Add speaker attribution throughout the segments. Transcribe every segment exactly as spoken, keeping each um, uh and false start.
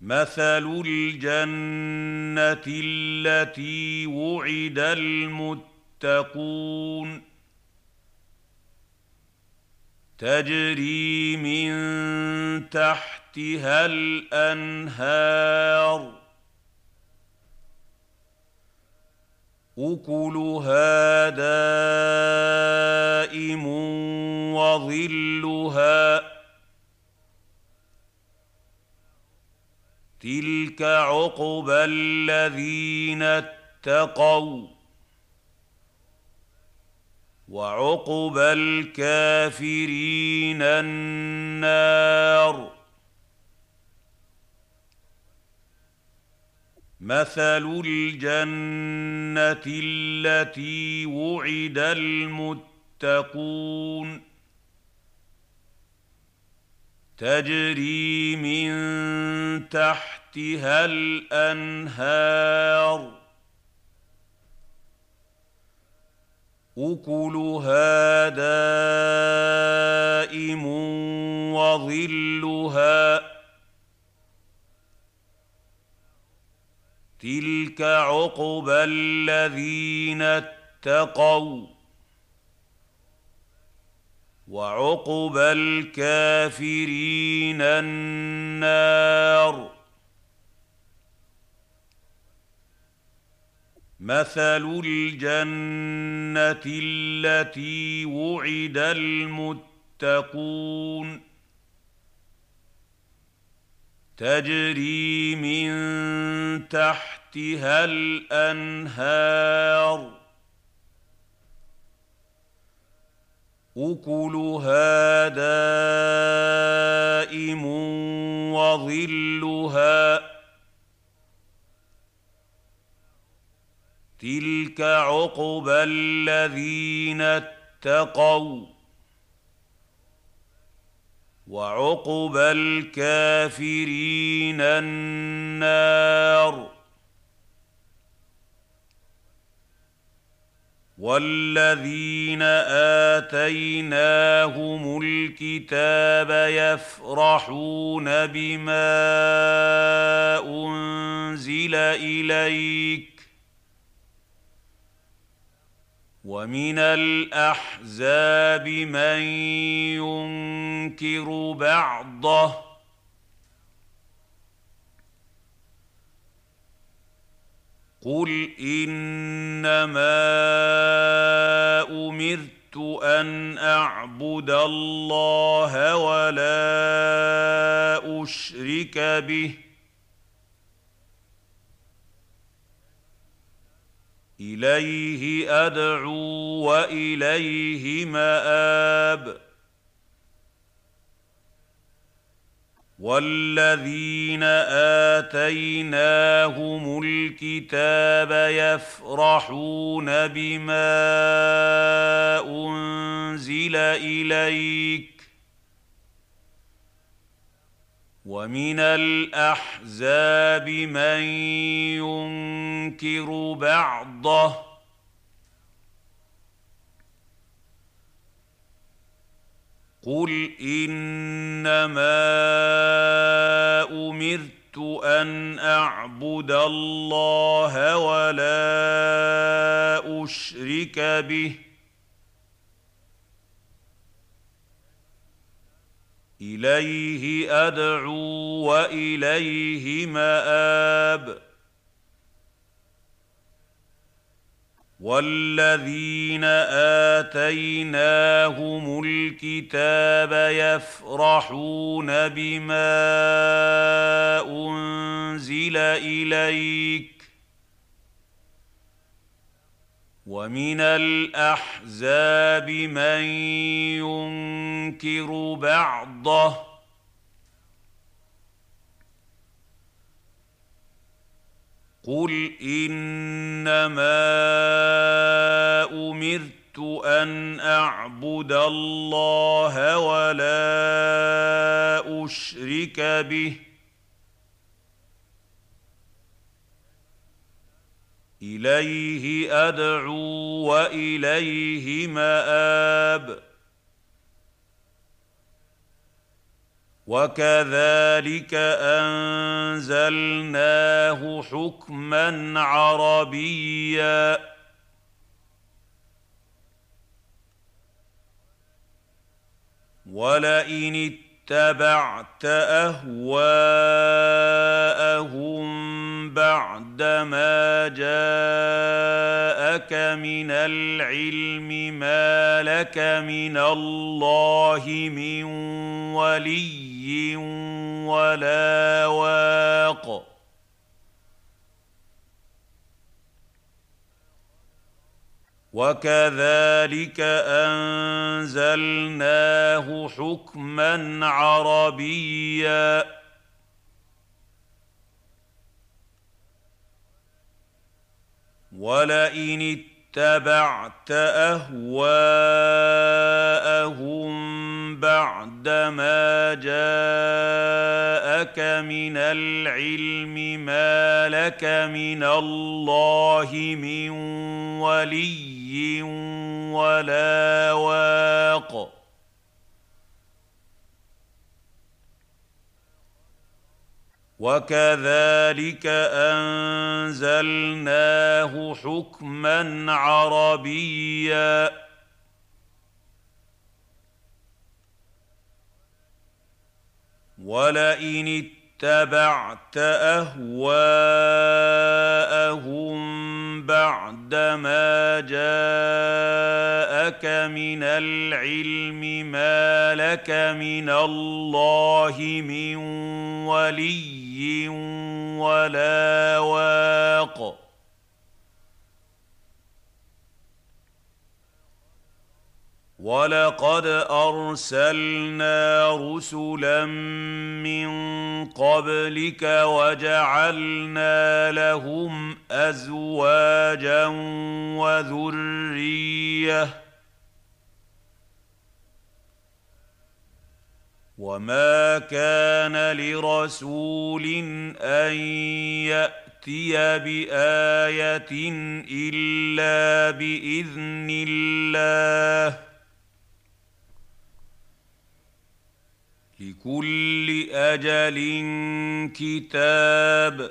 Speaker 1: مثل الجنة التي وعد المتقون تجري من تحتها الأنهار أكلها دائم وظلها تلك عقبى الذين اتقوا وعقبى الكافرين النار مثل الجنة التي وعد المتقون تجري من تحتها الأنهار أكلها دائم وظلها تلك عقبى الذين اتقوا وعقبى الكافرين النار مثل الجنة التي وعد المتقون تجري من تحتها الأنهار أكلها دائم وظلها تلك عقبى الذين اتقوا وعقبى الكافرين النار والذين آتيناهم الكتاب يفرحون بما أنزل إليك ومن الأحزاب من ينكر بعضه قل إنما أمرت أن أعبد الله ولا أشرك به إليه أدعو وإليه مآب والذين آتيناهم الكتاب يفرحون بما أنزل إليك ومن الأحزاب من ينكر بعضه قل إنما أمرت أن أعبد الله ولا أشرك به إليه أدعو وإليه مآب والذين آتيناهم الكتاب يفرحون بما أنزل إليك ومن الأحزاب من ينكر بعضه قل إنما أمرت أن أعبد الله ولا أشرك به إليه أدعو وإليه مآب وكذلك أنزلناه حكما عربيا ولئن اتبعت أهواءهم بعدما جاءك من العلم ما لك من الله من ولي ولا واق وكذلك أنزلناه حكما عربيا ولئن اتبعت أهواءهم بعدما جاءك من العلم ما لك من الله من ولي ولا واق وكذلك أنزلناه حكما عربيا ولئن اتبعت أهواءهم بعدما جاءك من العلم ما لك من الله من ولي ولا واق ولقد أرسلنا رسلا من قبلك وجعلنا لهم أزواجا وذرية وما كان لرسول أن يأتي بآية إلا بإذن الله لكل أجل كتاب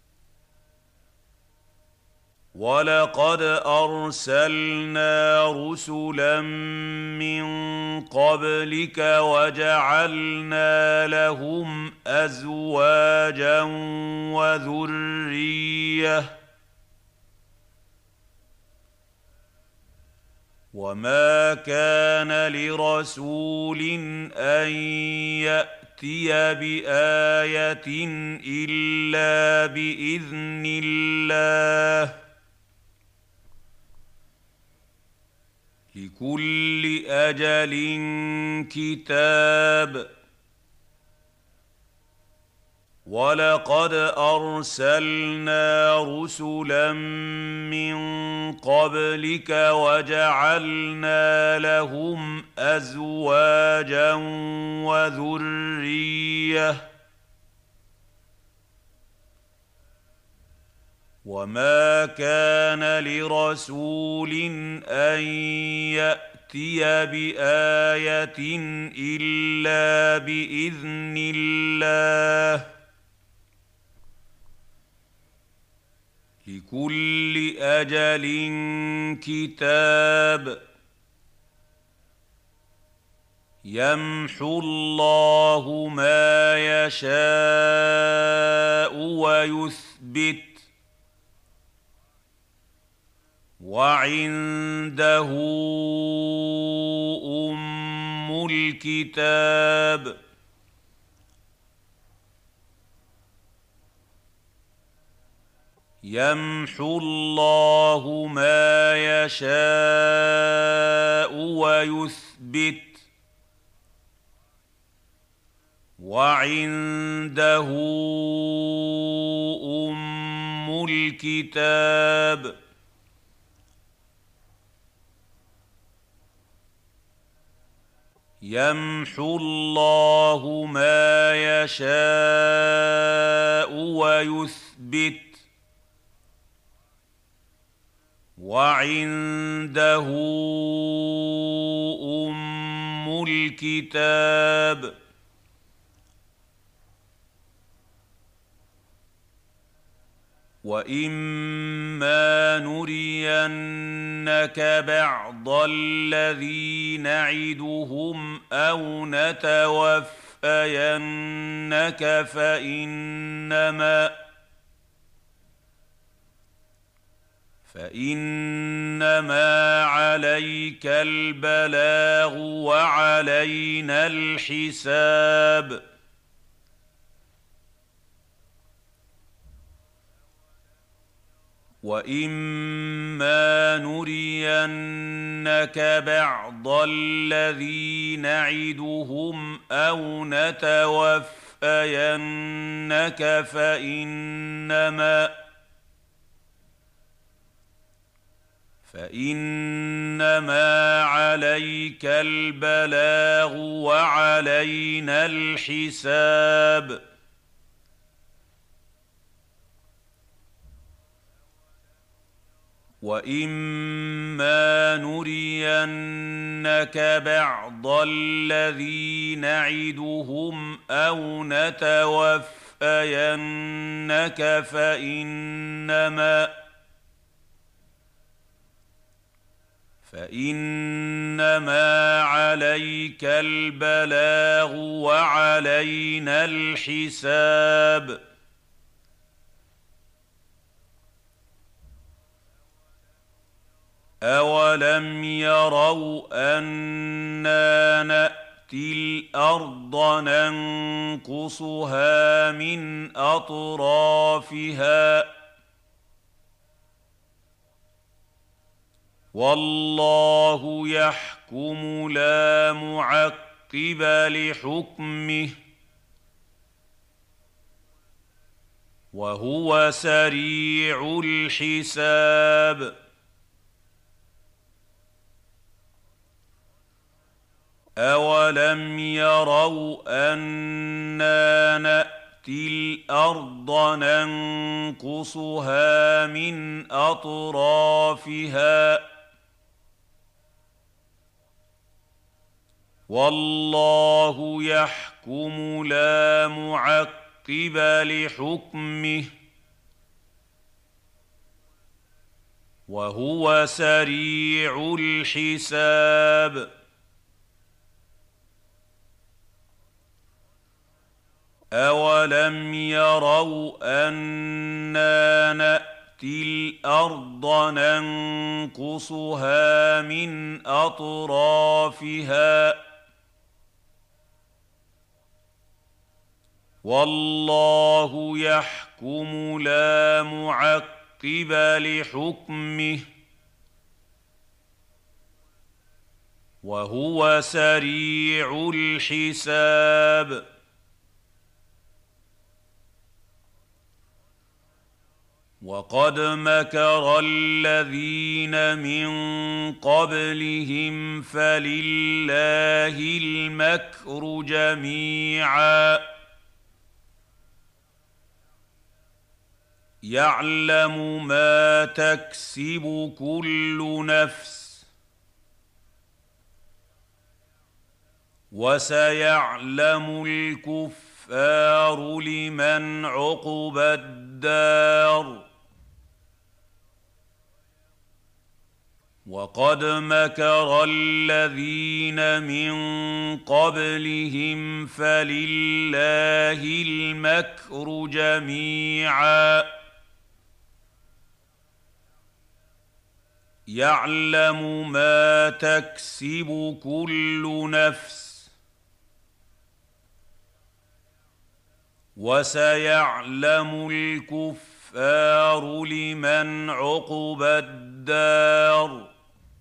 Speaker 1: ولقد أرسلنا رسلا من قبلك وجعلنا لهم أزواجا وذرية وما كان لرسول أن يأتي بآية إلا بإذن الله لكل أجل كتاب ولقد أرسلنا رسلا من قبلك وجعلنا لهم أزواجا وذرية وما كان لرسول أن يأتي بآية إلا بإذن الله لكل أجل كتاب يمحو الله ما يشاء ويثبت وعنده أم الكتاب يمحو الله ما يشاء ويثبت وعنده أم الكتاب يمحو الله ما يشاء ويثبت وعنده أم الكتاب يمحو الله ما يشاء ويثبت وعنده أم الكتاب يمحو الله ما يشاء ويثبت وعنده أم الكتاب يمحو الله ما يشاء ويثبت وعنده أم الكتاب يمحو الله ما يشاء ويثبت يمحو الله ما يشاء ويثبت وعنده أم الكتاب وإما نرينك بعض الذي نعدهم أو نتوفينك فإنما فإنما عليك البلاغ وعلينا الحساب. وإما نرينك بعض الذي نعدهم أو نتوفينك فإنما فإنما عليك البلاغ وعلينا الحساب. وإما نرينك بعض الذي نعدهم أو نتوفينك فإنما فإنما عليك البلاغ وعلينا الحساب. أولم يروا أنا نأتي الأرض ننقصها من أطرافها والله يحكم لا معقب لحكمه وهو سريع الحساب. أولم يروا أنا نأتي الأرض ننقصها من أطرافها والله يحكم لا معقب لحكمه وهو سريع الحساب. أولم يروا أنا نأتي الأرض ننقصها من أطرافها والله يحكم لا معقب لحكمه وهو سريع الحساب. وقد مكر الذين من قبلهم فلله المكر جميعا يعلم ما تكسب كل نفس وسيعلم الكفار لمن عقبى الدار. وقد مكر الذين من قبلهم فلله المكر جميعا يعلم ما تكسب كل نفس وسيعلم الكفار لمن عقبى الدار.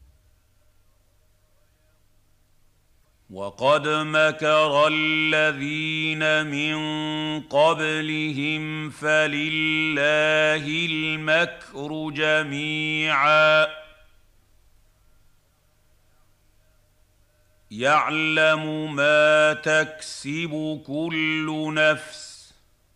Speaker 1: وقد مكر الذين من قبلهم فلله المكر جميعا يعلم ما تكسب كل نفس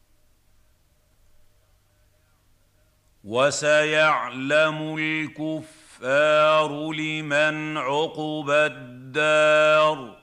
Speaker 1: وسيعلم الكفار لمن عقبى الدار.